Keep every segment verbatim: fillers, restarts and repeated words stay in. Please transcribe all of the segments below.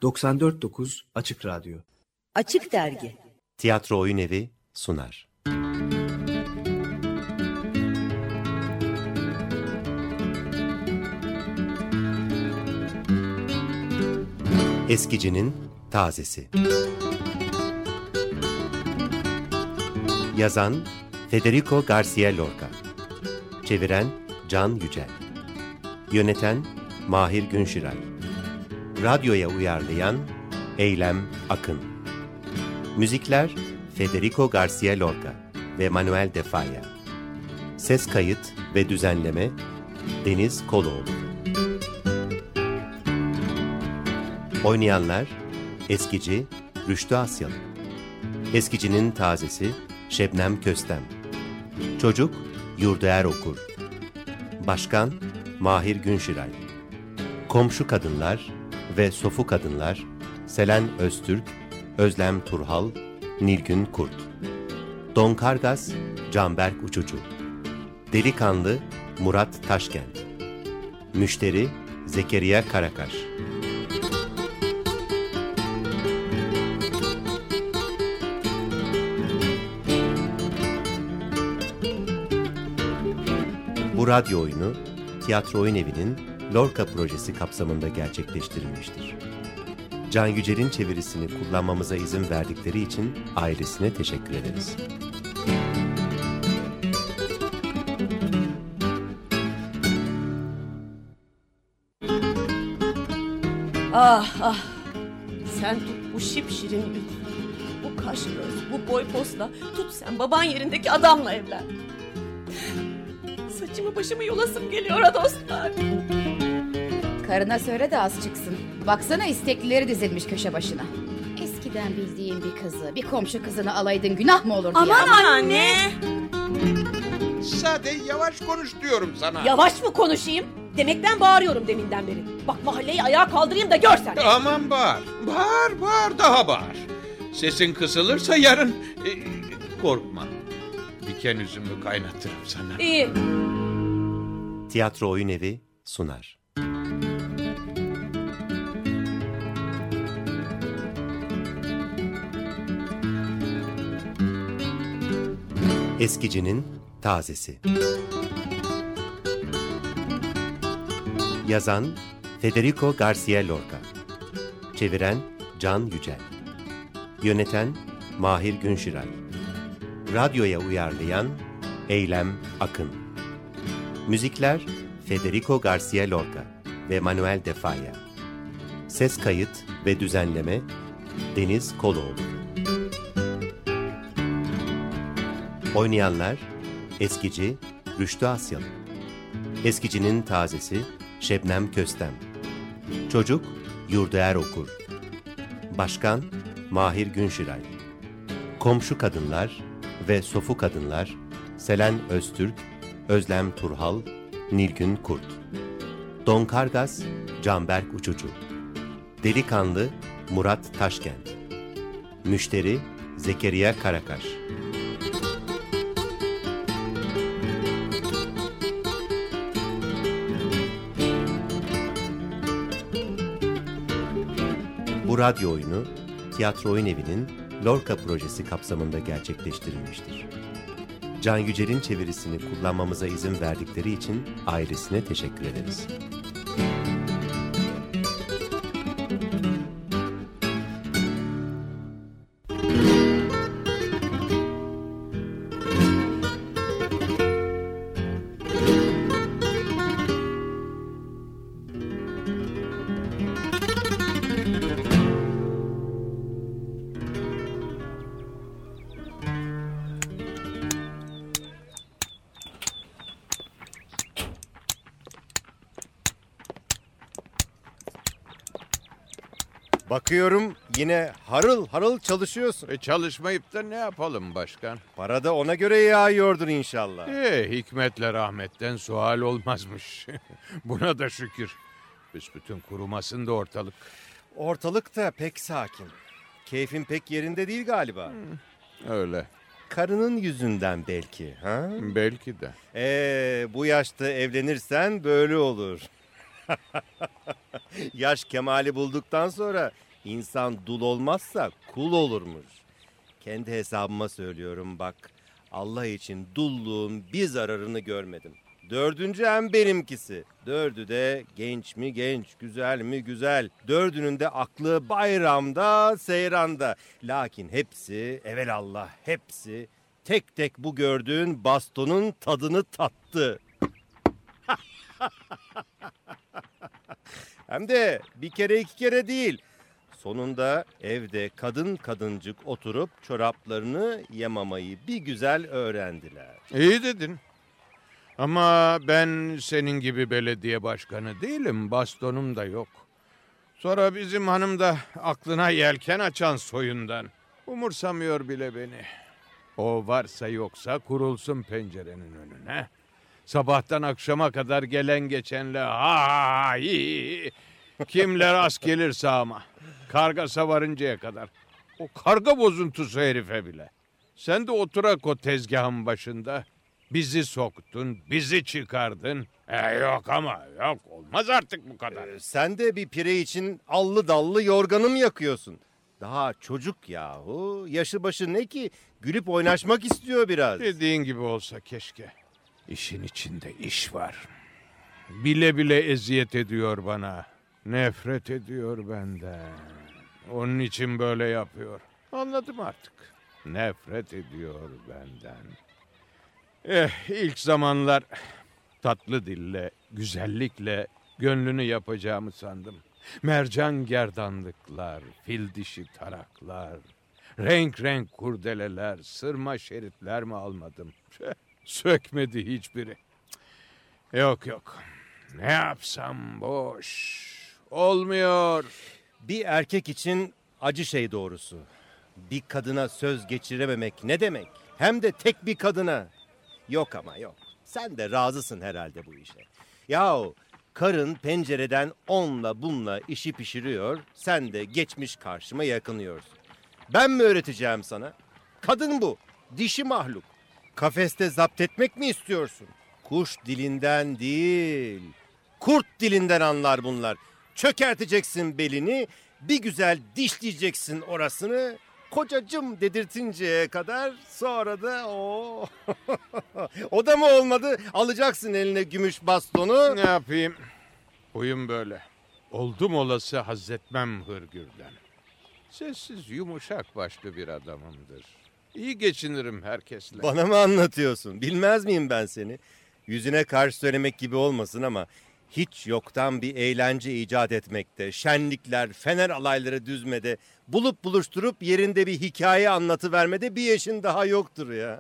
doksan dört nokta dokuz Açık Radyo. Açık Dergi. Tiyatro Oyun Evi sunar. Eskicinin Tazesi. Yazan Federico Garcia Lorca. Çeviren Can Yücel. Yöneten Mahir Günşiray. Radyoya uyarlayan Eylem Akın. Müzikler Federico Garcia Lorca ve Manuel de Falla. Ses kayıt ve düzenleme Deniz Koloğlu. Oynayanlar: Eskici Rüştü Asyalı, Eskicinin Tazesi Şebnem Köstem, Çocuk Yurdaer Okur, Başkan Mahir Günşiray, Komşu Kadınlar ve Sofu Kadınlar Selen Öztürk, Özlem Turhal, Nilgün Kurt, Don Kargas Canberk Uçucu, Delikanlı Murat Taşkent, Müşteri Zekeriya Karakaş. Bu radyo oyunu Tiyatro Oyun Evi'nin Lorca projesi kapsamında gerçekleştirilmiştir. Can Yücel'in çevirisini kullanmamıza izin verdikleri için ailesine teşekkür ederiz. Ah ah, sen tut bu şipşirin yüz, bu kaş göz, bu boy posla, tut sen baban yerindeki adamla evlen. Saçımı başımı yolasım geliyor ha dostlar. Karına söyle de az çıksın. Baksana isteklileri dizilmiş köşe başına. Eskiden bildiğin bir kızı, bir komşu kızını alaydın, günah mı olurdu? Aman ya? Aman anne. Sade yavaş konuş diyorum sana. Yavaş mı konuşayım? Demekten bağırıyorum deminden beri. Bak mahalleyi ayağa kaldırayım da görsen. Aman bağır. Bağır bağır daha bağır. Sesin kısılırsa yarın e, korkma. Diken üzümü kaynatırım sana. İyi. Tiyatro Oyun Evi sunar. Eskicinin Tazesi. Yazan Federico Garcia Lorca. Çeviren Can Yücel. Yöneten Mahir Günşiray. Radyoya uyarlayan Eylem Akın. Müzikler Federico Garcia Lorca ve Manuel de Falla. Ses kayıt ve düzenleme Deniz Koloğlu. Oynayanlar: Eskici Rüştü Asyalı, Eskicinin Tazesi Şebnem Köstem, Çocuk Yurdaer Okur, Başkan Mahir Günşiray, Komşu Kadınlar ve Sofu Kadınlar Selen Öztürk, Özlem Turhal, Nilgün Kurt, Don Kargas Canberk Uçucu, Delikanlı Murat Taşkent, Müşteri Zekeriya Karakaş. Bu radyo oyunu Tiyatro Oyun Evi'nin Lorca projesi kapsamında gerçekleştirilmiştir. Can Yücel'in çevirisini kullanmamıza izin verdikleri için ailesine teşekkür ederiz. Bakıyorum yine harıl harıl çalışıyorsun. E çalışmayıp da ne yapalım başkan? Para da ona göre yağıyordur inşallah. E hikmetle rahmetten sual olmazmış. Buna da şükür. Büsbütün kurumasın da ortalık. Ortalık da pek sakin. Keyfin pek yerinde değil galiba. Hmm, öyle. Karının yüzünden belki. Ha? Belki de. Ee, bu yaşta evlenirsen böyle olur. Yaş kemali bulduktan sonra İnsan dul olmazsa kul olurmuş. Kendi hesabıma söylüyorum bak. Allah için dulluğun bir zararını görmedim. Dördüncü em benimkisi. Dördü de genç mi genç, güzel mi güzel. Dördünün de aklı bayramda, seyranda. Lakin hepsi, evelallah hepsi tek tek bu gördüğün bastonun tadını tattı. Hem de bir kere iki kere değil. Sonunda evde kadın kadıncık oturup çoraplarını yamamayı bir güzel öğrendiler. İyi dedin. Ama ben senin gibi belediye başkanı değilim. Bastonum da yok. Sonra bizim hanım da aklına yelken açan soyundan. Umursamıyor bile beni. O varsa yoksa kurulsun pencerenin önüne. Sabahtan akşama kadar gelen geçenle ha ha hi. Kimler az gelirse ama. Karga savarıncaya kadar. O karga bozuntusu herife bile. Sen de oturak o tezgahın başında. Bizi soktun, bizi çıkardın. E yok ama yok, olmaz artık bu kadar. Ee, sen de bir pire için allı dallı yorganı mı yakıyorsun? Daha çocuk yahu. Yaşı başı ne ki? Gülüp oynaşmak istiyor biraz. Dediğin gibi olsa keşke. İşin içinde iş var. Bile bile eziyet ediyor bana. Nefret ediyor benden. Onun için böyle yapıyor. Anladım artık. Nefret ediyor benden. Eh, ilk zamanlar tatlı dille, güzellikle gönlünü yapacağımı sandım. Mercan gerdanlıklar, fil dişi taraklar, renk renk kurdeleler, sırma şeritler mi almadım? Sökmedi hiçbiri. Yok yok. Ne yapsam boş. Olmuyor. Bir erkek için acı şey doğrusu. Bir kadına söz geçirememek ne demek? Hem de tek bir kadına. Yok ama yok. Sen de razısın herhalde bu işe. Yahu karın pencereden onla bunla işi pişiriyor. Sen de geçmiş karşıma yakınıyorsun. Ben mi öğreteceğim sana? Kadın bu. Dişi mahluk. Kafeste zapt etmek mi istiyorsun? Kuş dilinden değil. Kurt dilinden anlar bunlar. Çökerteceksin belini. Bir güzel dişleyeceksin orasını. Kocacım dedirtinceye kadar, sonra da o. O da mı olmadı? Alacaksın eline gümüş bastonu. Ne yapayım? Huyum böyle. Oldum olası haz etmem hırgürden. Sessiz, yumuşak başlı bir adamımdır. İyi geçinirim herkesle. Bana mı anlatıyorsun? Bilmez miyim ben seni? Yüzüne karşı söylemek gibi olmasın ama hiç yoktan bir eğlence icat etmekte, şenlikler, fener alayları düzmede, bulup buluşturup yerinde bir hikaye anlatıvermede bir yaşın daha yoktur ya.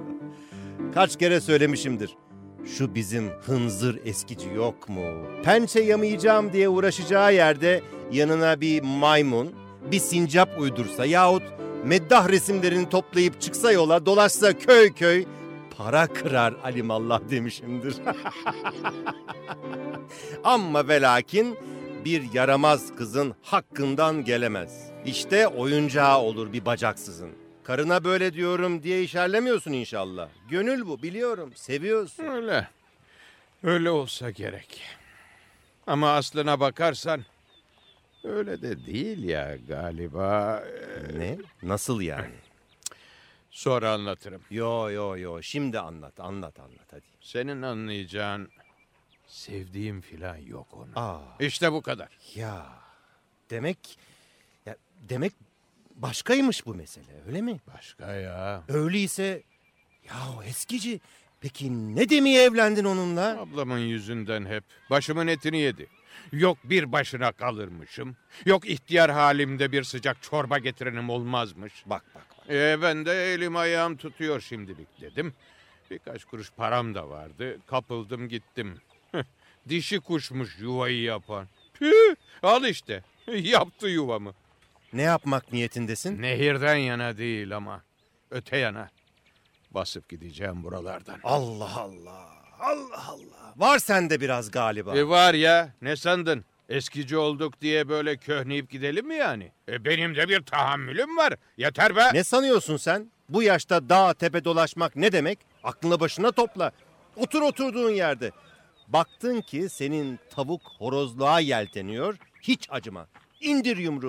Kaç kere söylemişimdir. Şu bizim hınzır eskici yok mu? Pençe yamayacağım diye uğraşacağı yerde yanına bir maymun, bir sincap uydursa yahut meddah resimlerini toplayıp çıksa yola, dolaşsa köy köy, para kırar alimallah demişimdir. Ama ve lakin bir yaramaz kızın hakkından gelemez. İşte oyuncağı olur bir bacaksızın. Karına böyle diyorum diye işarlemiyorsun inşallah. Gönül bu, biliyorum, seviyorsun. Öyle. Öyle olsa gerek. Ama aslına bakarsan öyle de değil ya galiba. Ne? Nasıl yani? Sonra anlatırım. Yo yo yo, şimdi anlat anlat anlat hadi. Senin anlayacağın sevdiğim filan yok onun. Aa, İşte bu kadar. ya demek ya demek başkaymış bu mesele, öyle mi? Başka ya. Öyleyse ya eskici, peki ne demeye evlendin onunla? Ablamın yüzünden hep başımın etini yedi. Yok bir başına kalırmışım. Yok ihtiyar halimde bir sıcak çorba getirenim olmazmış. Bak bak bak. E, ben de elim ayağım tutuyor şimdilik dedim. Birkaç kuruş param da vardı. Kapıldım gittim. Dişi kuşmuş yuvayı yapan. Püh, al işte. Yaptı yuvamı. Ne yapmak niyetindesin? Nehirden yana değil ama öte yana. Basıp gideceğim buralardan. Allah Allah. Allah Allah. Var sende biraz galiba. E var ya, ne sandın? Eskici olduk diye böyle köhneyip gidelim mi yani? E benim de bir tahammülüm var. Yeter be. Ne sanıyorsun sen? Bu yaşta dağ tepe dolaşmak ne demek? Aklını başına topla. Otur oturduğun yerde. Baktın ki senin tavuk horozluğa yelteniyor. Hiç acıma. İndir yumruğu.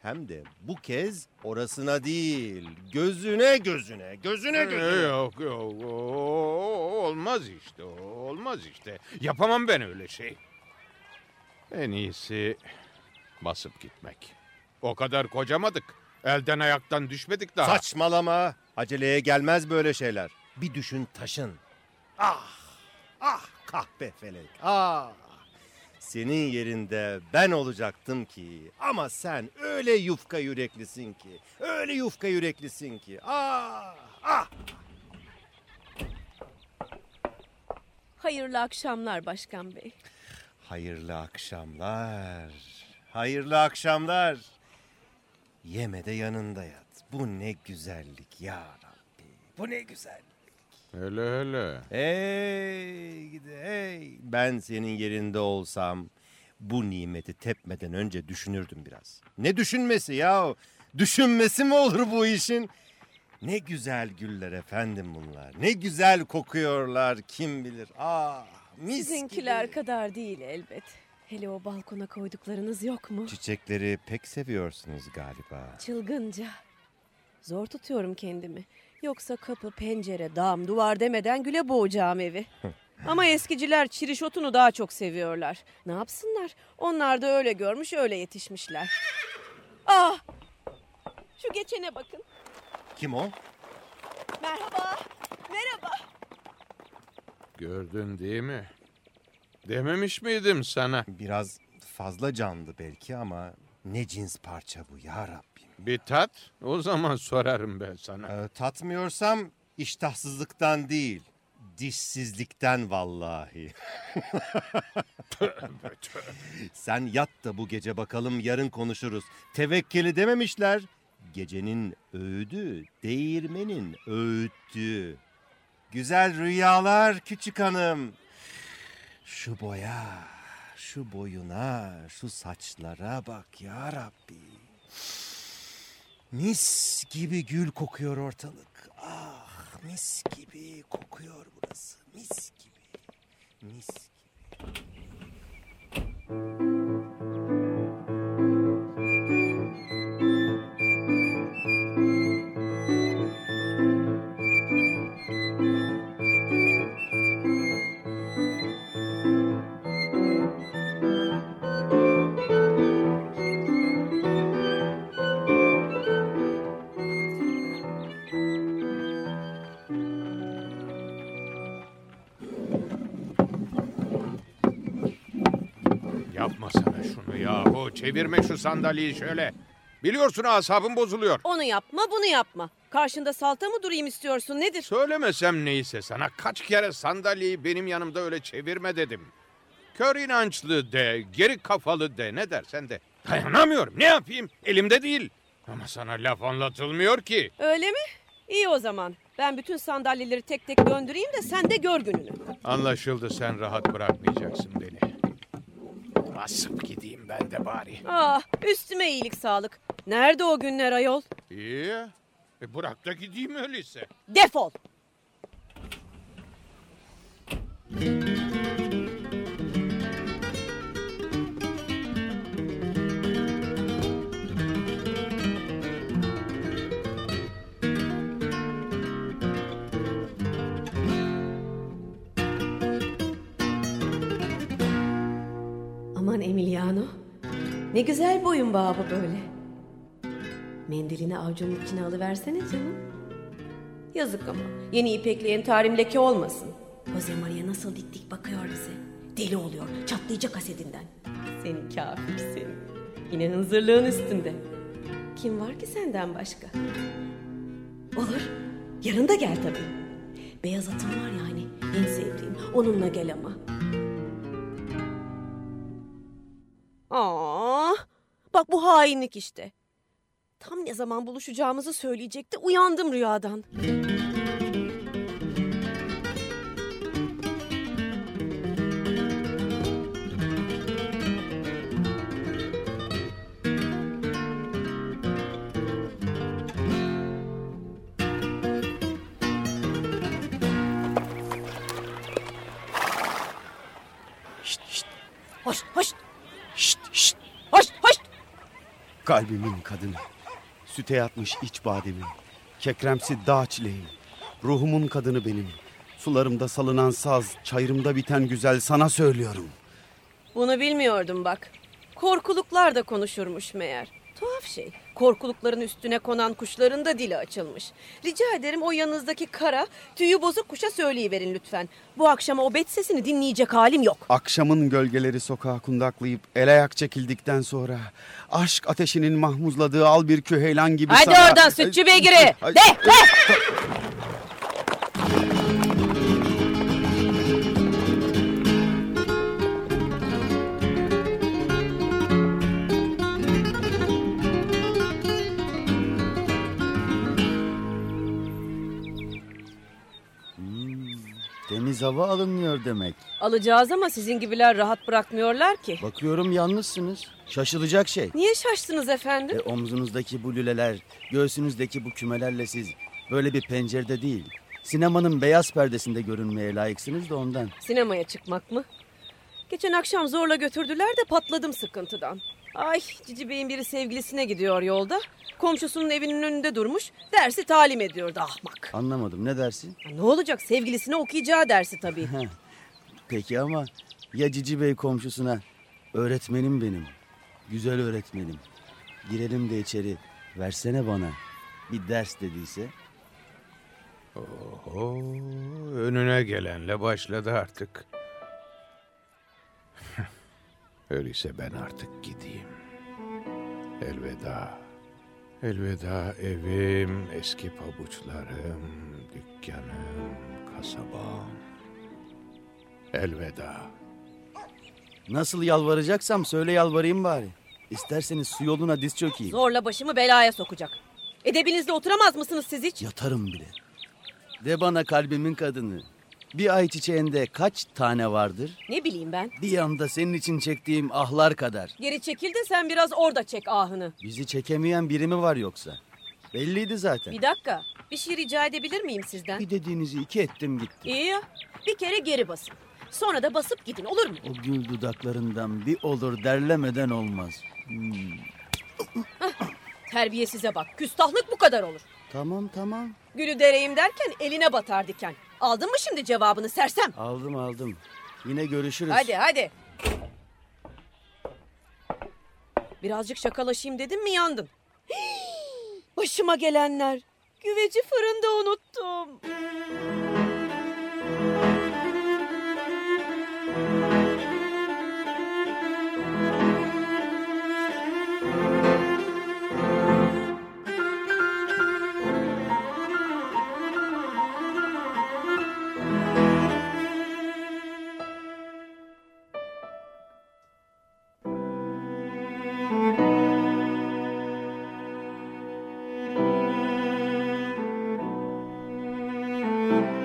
Hem de bu kez orasına değil, gözüne gözüne, gözüne gözüne. Yok yok o- olmaz işte olmaz işte. Yapamam ben öyle şey. En iyisi basıp gitmek. O kadar kocamadık. Elden ayaktan düşmedik daha. Saçmalama. Aceleye gelmez böyle şeyler. Bir düşün taşın. Ah, ah kahpe felek. Ah. Senin yerinde ben olacaktım ki. Ama sen öyle yufka yüreklisin ki. Öyle yufka yüreklisin ki. Ah, ah. Hayırlı akşamlar Başkan Bey. Hayırlı akşamlar. Hayırlı akşamlar. Yeme de yanında yat. Bu ne güzellik ya Rabbi. Bu ne güzellik. Hele hele. Hey gidi hey. Ben senin yerinde olsam bu nimeti tepmeden önce düşünürdüm biraz. Ne düşünmesi ya? Düşünmesi mi olur bu işin? Ne güzel güller efendim bunlar. Ne güzel kokuyorlar kim bilir. Ah mis Sizinkiler gibi. kadar değil elbet. Hele o balkona koyduklarınız yok mu? Çiçekleri pek seviyorsunuz galiba. Çılgınca. Zor tutuyorum kendimi. Yoksa kapı, pencere, dam, duvar demeden güle boğacağım evi. Ama eskiciler çiriş otunu daha çok seviyorlar. Ne yapsınlar? Onlar da öyle görmüş, öyle yetişmişler. Ah! Şu geçene bakın. Kim o? Merhaba. Merhaba. Gördün değil mi? Dememiş miydim sana? Biraz fazla canlı belki ama ne cins parça bu ya Rabbim. Bir tat, o zaman sorarım ben sana. Ee, tatmıyorsam iştahsızlıktan değil, dişsizlikten vallahi. Sen yat da bu gece bakalım yarın konuşuruz. Tevekkeli dememişler. Gecenin öğüdü, değirmenin öğüttü. Güzel rüyalar küçük hanım. Şu boya, şu boyuna, şu saçlara bak ya Rabbi. Mis gibi gül kokuyor ortalık. Ah mis gibi kokuyor burası. Mis gibi. Mis gibi. Yapma sana şunu yahu. Çevirme şu sandalyeyi şöyle. Biliyorsun asabım bozuluyor. Onu yapma, bunu yapma. Karşında salta mı durayım istiyorsun, nedir? Söylemesem neyse sana kaç kere sandalyeyi benim yanımda öyle çevirme dedim. Kör inançlı de, geri kafalı de, ne dersen de. Dayanamıyorum, ne yapayım? Elimde değil. Ama sana laf anlatılmıyor ki. Öyle mi? İyi o zaman. Ben bütün sandalyeleri tek tek döndüreyim de sen de gör gününü. Anlaşıldı, sen rahat bırakmayacaksın beni. Basıp gideyim ben de bari. Ah, üstüme iyilik sağlık. Nerede o günler ayol? İyi. E bırak da gideyim öyleyse. Defol. Aman Emiliano. Ne güzel boyun bağı bu böyle. Mendilini avucunun içine alıversene canım. Yazık ama. Yeni ipekleyen tarim leke olmasın. Jose Maria nasıl dik dik bakıyor bize. Deli oluyor. Çatlayacak hasedinden. Senin kafir seni. Yine hınzırlığın üstünde. Kim var ki senden başka? Olur. Yarın da gel tabii. Beyaz atım var ya hani. En sevdiğim. Onunla gel ama. Aa, bak bu hainlik işte. Tam ne zaman buluşacağımızı söyleyecekti. Uyandım rüyadan. Şşt şşt. Hoş hoş. Şşt şşt. Hoş hoş. Kalbimin kadını, süte yatmış iç bademim, kekremsi dağ çileğim, ruhumun kadını benim. Sularımda salınan saz, çayırımda biten güzel sana söylüyorum. Bunu bilmiyordum bak. Korkuluklar da konuşurmuş meğer. Tuhaf şey. Korkulukların üstüne konan kuşların da dili açılmış. Rica ederim o yanınızdaki kara, tüyü bozuk kuşa söyleyiverin lütfen. Bu akşama o bet sesini dinleyecek halim yok. Akşamın gölgeleri sokağa kundaklayıp el ayak çekildikten sonra aşk ateşinin mahmuzladığı al bir küheylan gibi Hadi sana... oradan sütçü beygiri. Ay- De de. Temiz hava alınmıyor demek. Alacağız ama sizin gibiler rahat bırakmıyorlar ki. Bakıyorum yalnızsınız. Şaşılacak şey. Niye şaştınız efendim? E, omzunuzdaki bu lüleler, göğsünüzdeki bu kümelerle siz böyle bir pencerede değil, sinemanın beyaz perdesinde görünmeye layıksınız da ondan. Sinemaya çıkmak mı? Geçen akşam zorla götürdüler de patladım sıkıntıdan. Ay, Cici Bey'in biri sevgilisine gidiyor yolda. Komşusunun evinin önünde durmuş, dersi talim ediyordu ahmak. Anlamadım, ne dersin? Ya ne olacak, sevgilisine okuyacağı dersi tabii. Peki ama ya Cici Bey komşusuna, öğretmenim benim, güzel öğretmenim, girelim de içeri, versene bana bir ders dediyse? Oho, önüne gelenle başladı artık. Öyleyse ben artık gideyim. Elveda. Elveda evim, eski pabuçlarım, dükkanım, kasabam. Elveda. Nasıl yalvaracaksam söyle yalvarayım bari. İsterseniz su yoluna diz çökeyim. Zorla başımı belaya sokacak. Edebinizde oturamaz mısınız siz hiç? Yatarım bile. De bana kalbimin kadını. Bir ay çiçeğinde kaç tane vardır? Ne bileyim ben. Bir yanda senin için çektiğim ahlar kadar. Geri çekil de sen biraz orada çek ahını. Bizi çekemeyen biri mi var yoksa? Belliydi zaten. Bir dakika. Bir şey rica edebilir miyim sizden? Bir dediğinizi iki ettim gitti. İyi ya. Bir kere geri basın. Sonra da basıp gidin, olur mu? O gül dudaklarından bir olur derlemeden olmaz. Hmm. Terbiyesize bak. Küstahlık bu kadar olur. Tamam tamam. Gülü dereyim derken eline batar diken. Aldın mı şimdi cevabını sersem? Aldım aldım. Yine görüşürüz. Hadi hadi. Birazcık şakalaşayım dedim mi yandın. Hii, başıma gelenler. Güveci fırında unuttum.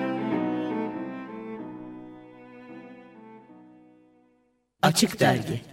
Açık Dergi.